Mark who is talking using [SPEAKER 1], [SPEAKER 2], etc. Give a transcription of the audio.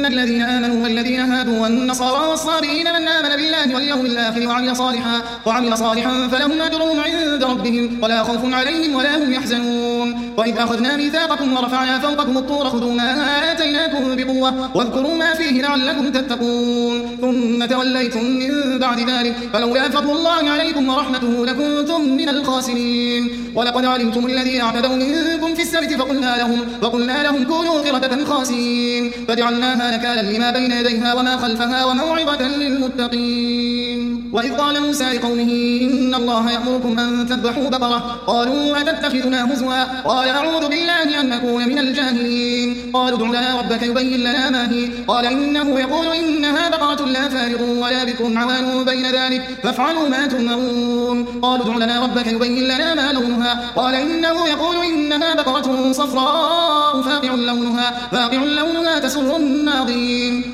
[SPEAKER 1] الذين آمنوا والذين هادوا والنصارى والصابئين من آمن بالله واليوم الآخر وعمل صالحا فلهم أجرهم عند ربهم ولا خوف عليهم ولا هم يحزنون. وإذ أخذنا ميثاقكم ورفعنا فوقكم الطور خذوا ما آتيناكم بقوة واذكروا ما فيه لعلكم تتقون ثم توليتم من بعد ذلك فلولا فضل الله عليكم ورحمته لكنتم من الخاسرين. ولقد علمتم الذين اعتدوا منكم في السبت فقلنا لهم كونوا قردة خاسئين فجعلناها نكالا لما بين يديها وما خلفها وموعظة للمتقين. وإذ قال موسى لقومه إن الله يأمركم أن تذبحوا بقرة قالوا أتتخذنا هزوا قال أعوذ بالله أن أكون من الجاهلين. قالوا ادع لنا ربك يبين لنا ما هي قال إنه يقول إنها بقرة لا فارغ ولا بكم عوان بين ذلك فافعلوا ما تؤمرون. قالوا ادع لنا ربك يبين لنا ما لونها قال إنه يقول إنها بقرة صفراء فاقع لونها تسر الناظرين.